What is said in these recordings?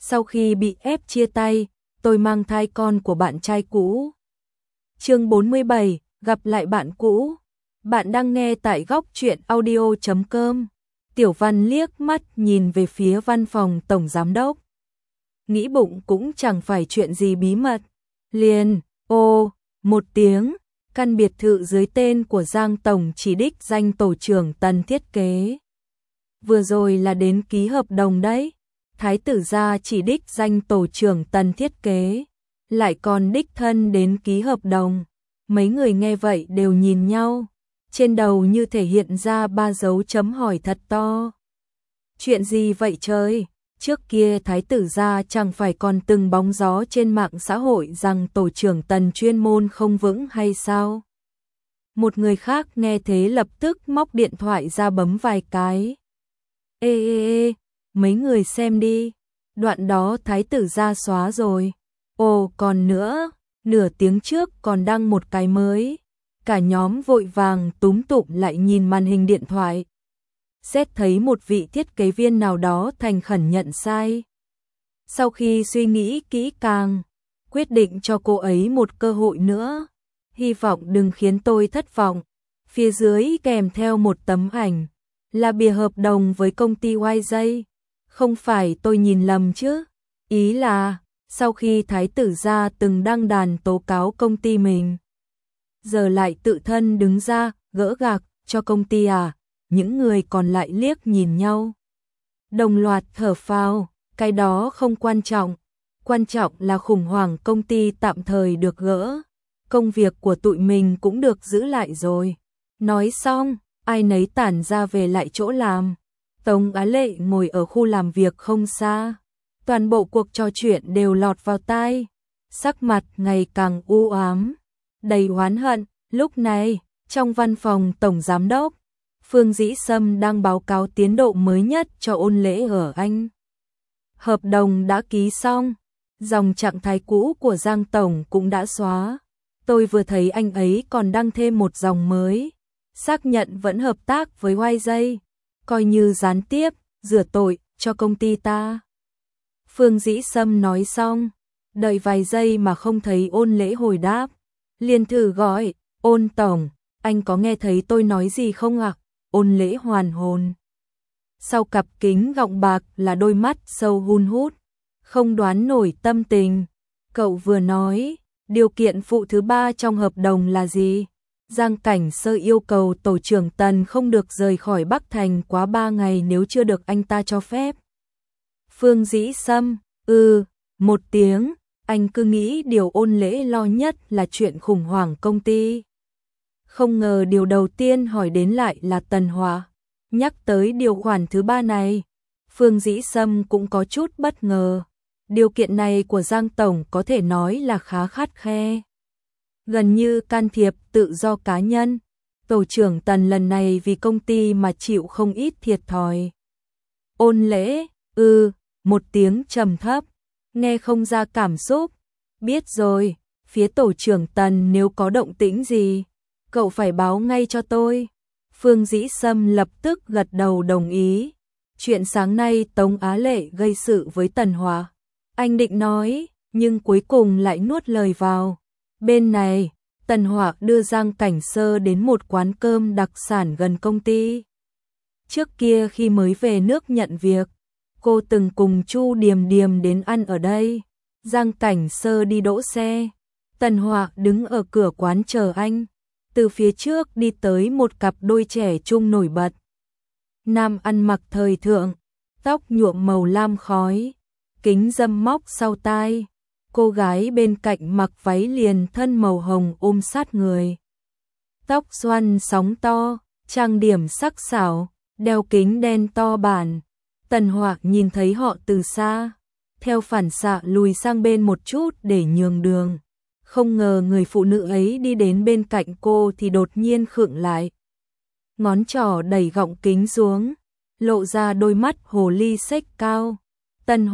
Sau khi bị ép chia tay, tôi mang thai con của bạn trai cũ. Chương 47, gặp lại bạn cũ. Bạn đang nghe tại góc truyện audio.com. Tiểu Văn liếc mắt nhìn về phía văn phòng tổng giám đốc. Nghĩ bụng cũng chẳng phải chuyện gì bí mật. Liền, một tiếng, căn biệt thự dưới tên của Giang Tổng chỉ đích danh tổ trưởng Tần thiết kế. Vừa rồi là đến ký hợp đồng đấy. Thái tử gia chỉ đích danh tổ trưởng Tần thiết kế, lại còn đích thân đến ký hợp đồng. Mấy người nghe vậy đều nhìn nhau, trên đầu như thể hiện ra 3 dấu chấm hỏi thật to. Chuyện gì vậy trời? Trước kia Thái tử gia chẳng phải còn từng bóng gió trên mạng xã hội rằng tổ trưởng Tần chuyên môn không vững hay sao? Một người khác nghe thế lập tức móc điện thoại ra bấm vài cái. Ê, mấy người xem đi, đoạn đó Thái tử gia xóa rồi. Còn nữa, nửa tiếng trước còn đăng một cái mới. Cả nhóm vội vàng túm tụm lại nhìn màn hình điện thoại. Xét thấy một vị thiết kế viên nào đó thành khẩn nhận sai. Sau khi suy nghĩ kỹ càng, quyết định cho cô ấy một cơ hội nữa. Hy vọng đừng khiến tôi thất vọng. Phía dưới kèm theo một tấm ảnh, là bìa hợp đồng với công ty YJ. Không phải tôi nhìn lầm chứ? Ý là, sau khi Thái tử gia từng đăng đàn tố cáo công ty mình, giờ lại tự thân đứng ra, gỡ gạc cho công ty à? Những người còn lại liếc nhìn nhau, đồng loạt thở phào. Cái đó không quan trọng. Quan trọng là khủng hoảng công ty tạm thời được gỡ. Công việc của tụi mình cũng được giữ lại rồi. Nói xong, ai nấy tản ra về lại chỗ làm. Tống Á Lệ ngồi ở khu làm việc không xa. Toàn bộ cuộc trò chuyện đều lọt vào tai. Sắc mặt ngày càng u ám, đầy oán hận. Lúc này, trong văn phòng tổng giám đốc, Phương Dĩ Sâm đang báo cáo tiến độ mới nhất cho ôn lễ ở Anh. Hợp đồng đã ký xong, dòng trạng thái cũ của Giang Tổng cũng đã xóa. Tôi vừa thấy anh ấy còn đăng thêm một dòng mới, xác nhận vẫn hợp tác với YJ, coi như gián tiếp, rửa tội cho công ty ta. Phương Dĩ Sâm nói xong, đợi vài giây mà không thấy ôn lễ hồi đáp, liền thử gọi, ôn tổng, anh có nghe thấy tôi nói gì không ạ? Ôn lễ hoàn hồn. Sau cặp kính gọng bạc là đôi mắt sâu hun hút, không đoán nổi tâm tình. Cậu vừa nói, điều kiện phụ thứ 3 trong hợp đồng là gì? Giang Cảnh Sơ yêu cầu tổ trưởng Tần không được rời khỏi Bắc Thành quá 3 ngày nếu chưa được anh ta cho phép. Phương Dĩ Sâm, một tiếng, anh cứ nghĩ điều ôn lễ lo nhất là chuyện khủng hoảng công ty. Không ngờ điều đầu tiên hỏi đến lại là Tần Hòa. Nhắc tới điều khoản thứ 3 này, Phương Dĩ Sâm cũng có chút bất ngờ. Điều kiện này của Giang Tổng có thể nói là khá khắt khe, gần như can thiệp tự do cá nhân. Tổ trưởng Tần lần này vì công ty mà chịu không ít thiệt thòi. Ôn lễ, một tiếng trầm thấp, nghe không ra cảm xúc. Biết rồi, phía tổ trưởng Tần nếu có động tĩnh gì, cậu phải báo ngay cho tôi. Phương Dĩ Sâm lập tức gật đầu đồng ý. Chuyện sáng nay Tống Á Lệ gây sự với Tần Hòa, anh định nói, nhưng cuối cùng lại nuốt lời vào. Bên này, Tần Hòa đưa Giang Cảnh Sơ đến một quán cơm đặc sản gần công ty. Trước kia khi mới về nước nhận việc, cô từng cùng Chu Điềm Điềm đến ăn ở đây. Giang Cảnh Sơ đi đỗ xe, Tần Hòa đứng ở cửa quán chờ anh. Từ phía trước đi tới một cặp đôi trẻ trung nổi bật. Nam ăn mặc thời thượng, tóc nhuộm màu lam khói, kính râm móc sau tai. Cô gái bên cạnh mặc váy liền thân màu hồng ôm sát người. Tóc xoăn sóng to, trang điểm sắc sảo, đeo kính đen to bản. Tần Hòa nhìn thấy họ từ xa, theo phản xạ lùi sang bên một chút để nhường đường. Không ngờ người phụ nữ ấy đi đến bên cạnh cô thì đột nhiên khựng lại. Ngón trỏ đẩy gọng kính xuống, lộ ra đôi mắt hồ ly xếch cao. Tần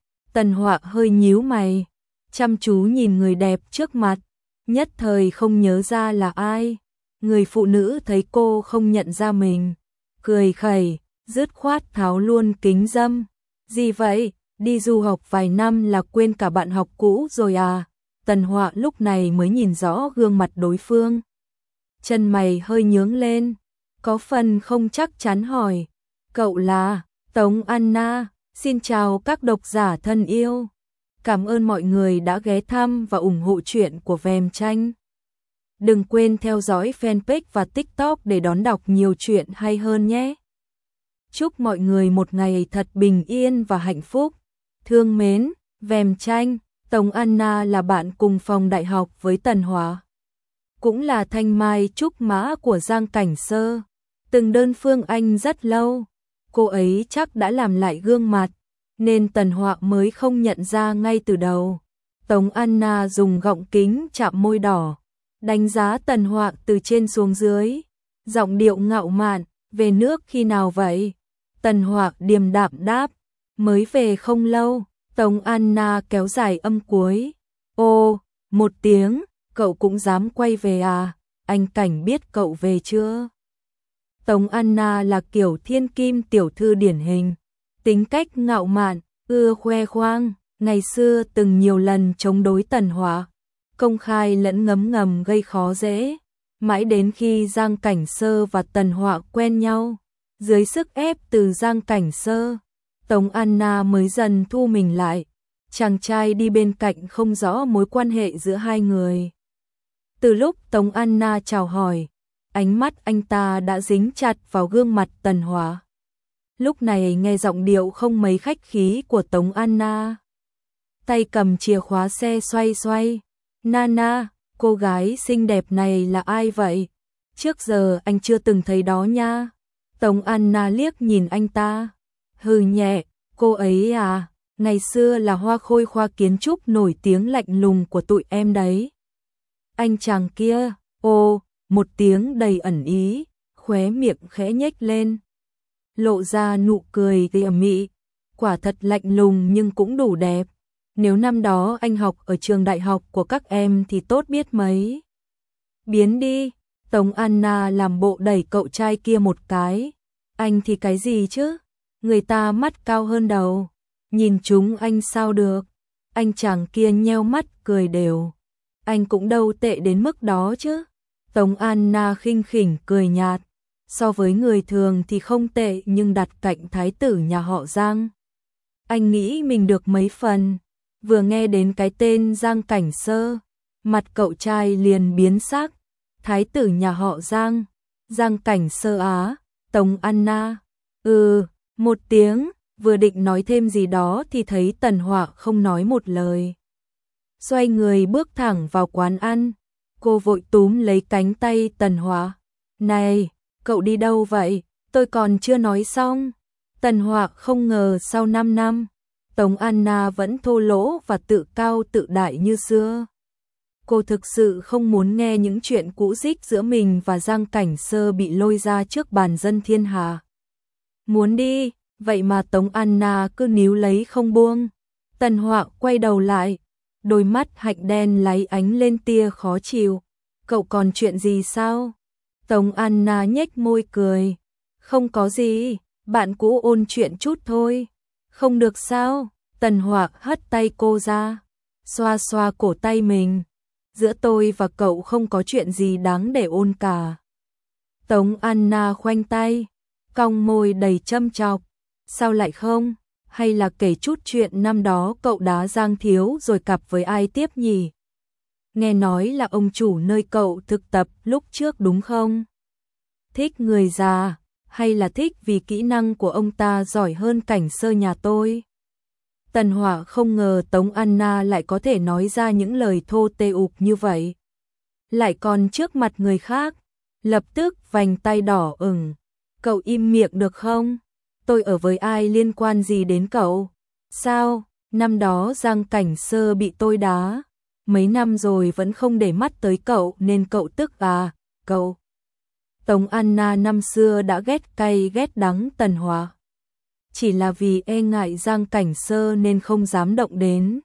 Hòa hơi nhíu mày, chăm chú nhìn người đẹp trước mặt, nhất thời không nhớ ra là ai. Người phụ nữ thấy cô không nhận ra mình, cười khẩy, dứt khoát tháo luôn kính râm. Gì vậy? Đi du học vài năm là quên cả bạn học cũ rồi à? Tần Họa lúc này mới nhìn rõ gương mặt đối phương. Chân mày hơi nhướng lên, có phần không chắc chắn hỏi. Cậu là Tống Anna, xin chào các độc giả thân yêu. Cảm ơn mọi người đã ghé thăm và ủng hộ truyện của Vèm Tranh. Đừng quên theo dõi fanpage và TikTok để đón đọc nhiều chuyện hay hơn nhé. Chúc mọi người một ngày thật bình yên và hạnh phúc. Thương mến, Vèm Tranh. Tống Anna là bạn cùng phòng đại học với Tần Họa, cũng là thanh mai trúc mã của Giang Cảnh Sơ. Từng đơn phương anh rất lâu, cô ấy chắc đã làm lại gương mặt, nên Tần Họa mới không nhận ra ngay từ đầu. Tống Anna dùng gọng kính chạm môi đỏ, đánh giá Tần Họa từ trên xuống dưới, giọng điệu ngạo mạn, về nước khi nào vậy? Tần Họa điềm đạm đáp, mới về không lâu. Tống Anna kéo dài âm cuối. Ô, 1 tiếng, cậu cũng dám quay về à? Anh Cảnh biết cậu về chưa? Tống Anna là kiểu thiên kim tiểu thư điển hình, tính cách ngạo mạn, ưa khoe khoang, ngày xưa từng nhiều lần chống đối Tần Họa, công khai lẫn ngấm ngầm gây khó dễ, mãi đến khi Giang Cảnh Sơ và Tần Họa quen nhau, dưới sức ép từ Giang Cảnh Sơ, Tống Anna mới dần thu mình lại. Chàng trai đi bên cạnh không rõ mối quan hệ giữa hai người. Từ lúc Tống Anna chào hỏi, ánh mắt anh ta đã dính chặt vào gương mặt Tần Họa. Lúc này nghe giọng điệu không mấy khách khí của Tống Anna. Tay cầm chìa khóa xe xoay xoay. Nana, cô gái xinh đẹp này là ai vậy? Trước giờ anh chưa từng thấy đó nha. Tống Anna liếc nhìn anh ta. Hừ nhẹ, cô ấy à, ngày xưa là hoa khôi khoa kiến trúc nổi tiếng lạnh lùng của tụi em đấy. Anh chàng kia, ô, 1 tiếng đầy ẩn ý, khóe miệng khẽ nhếch lên. Lộ ra nụ cười ghê mị, quả thật lạnh lùng nhưng cũng đủ đẹp. Nếu năm đó anh học ở trường đại học của các em thì tốt biết mấy. Biến đi, Tống Anna làm bộ đẩy cậu trai kia một cái. Anh thì cái gì chứ? Người ta mắt cao hơn đầu, nhìn chúng anh sao được. Anh chàng kia nheo mắt cười đều. Anh cũng đâu tệ đến mức đó chứ. Tống Anna khinh khỉnh cười nhạt. So với người thường thì không tệ, nhưng đặt cạnh thái tử nhà họ Giang, anh nghĩ mình được mấy phần. Vừa nghe đến cái tên Giang Cảnh Sơ, mặt cậu trai liền biến sắc. Thái tử nhà họ Giang, Giang Cảnh Sơ á? Tống Anna, 1 tiếng, vừa định nói thêm gì đó thì thấy Tần Họa không nói một lời. Xoay người bước thẳng vào quán ăn, cô vội túm lấy cánh tay Tần Họa. Này, cậu đi đâu vậy? Tôi còn chưa nói xong. Tần Họa không ngờ sau 5 năm, Tống Anna vẫn thô lỗ và tự cao tự đại như xưa. Cô thực sự không muốn nghe những chuyện cũ rích giữa mình và Giang Cảnh Sơ bị lôi ra trước bàn dân thiên hạ. Muốn đi, vậy mà Tống Anna cứ níu lấy không buông. Tần Họa quay đầu lại, đôi mắt hạnh đen láy ánh lên tia khó chịu. Cậu còn chuyện gì sao? Tống Anna nhếch môi cười. Không có gì, bạn cũ ôn chuyện chút thôi. Không được sao? Tần Họa hất tay cô ra, xoa xoa cổ tay mình. Giữa tôi và cậu không có chuyện gì đáng để ôn cả. Tống Anna khoanh tay, cong môi đầy châm chọc. Sao lại không? Hay là kể chút chuyện năm đó cậu đá Giang Thiếu rồi cặp với ai tiếp nhỉ? Nghe nói là ông chủ nơi cậu thực tập lúc trước đúng không? Thích người già, hay là thích vì kỹ năng của ông ta giỏi hơn Cảnh Sơ nhà tôi? Tần Họa không ngờ Tống Anna lại có thể nói ra những lời thô tê ục như vậy. Lại còn trước mặt người khác, lập tức vành tay đỏ ửng. Cậu im miệng được không? Tôi ở với ai liên quan gì đến cậu? Sao, năm đó Giang Cảnh Sơ bị tôi đá, mấy năm rồi vẫn không để mắt tới cậu nên cậu tức à, cậu? Tống Anna năm xưa đã ghét cay ghét đắng Tần Họa. Chỉ là vì e ngại Giang Cảnh Sơ nên không dám động đến.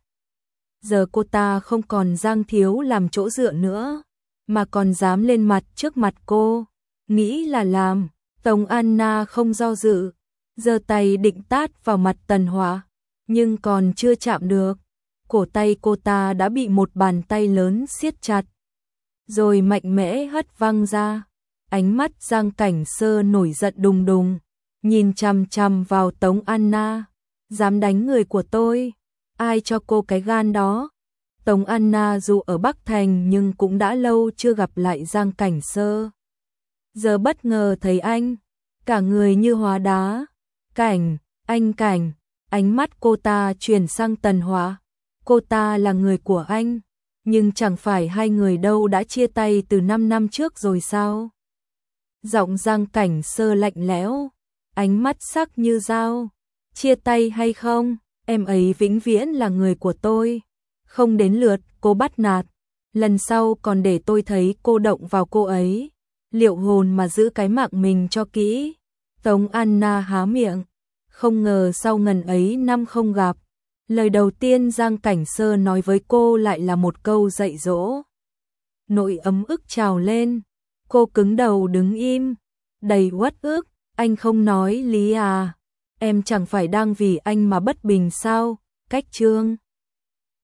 Giờ cô ta không còn Giang Thiếu làm chỗ dựa nữa, mà còn dám lên mặt trước mặt cô. Nghĩ là làm, Tống Anna không do dự, giơ tay định tát vào mặt Tần Họa. nhưng còn chưa chạm được, cổ tay cô ta đã bị một bàn tay lớn siết chặt, rồi mạnh mẽ hất văng ra. Ánh mắt Giang Cảnh Sơ nổi giận đùng đùng, nhìn chằm chằm vào Tống Anna. Dám đánh người của tôi, ai cho cô cái gan đó? Tống Anna dù ở Bắc Thành nhưng cũng đã lâu chưa gặp lại Giang Cảnh Sơ. Giờ bất ngờ thấy anh, cả người như hóa đá. Cảnh, anh Cảnh, ánh mắt cô ta chuyển sang Tần Hóa. Cô ta là người của anh, nhưng chẳng phải hai người đâu đã chia tay từ 5 năm trước rồi sao? Giọng Giang Cảnh Sơ lạnh lẽo, ánh mắt sắc như dao. Chia tay hay không, em ấy vĩnh viễn là người của tôi. Không đến lượt cô bắt nạt, lần sau còn để tôi thấy cô động vào cô ấy. Liệu hồn mà giữ cái mạng mình cho kỹ. Tống Anna há miệng, không ngờ sau ngần ấy năm không gặp, lời đầu tiên Giang Cảnh Sơ nói với cô lại là một câu dạy dỗ. Nỗi ấm ức trào lên, cô cứng đầu đứng im, đầy uất ức. Anh không nói lý à? Em chẳng phải đang vì anh mà bất bình sao? Cách Trương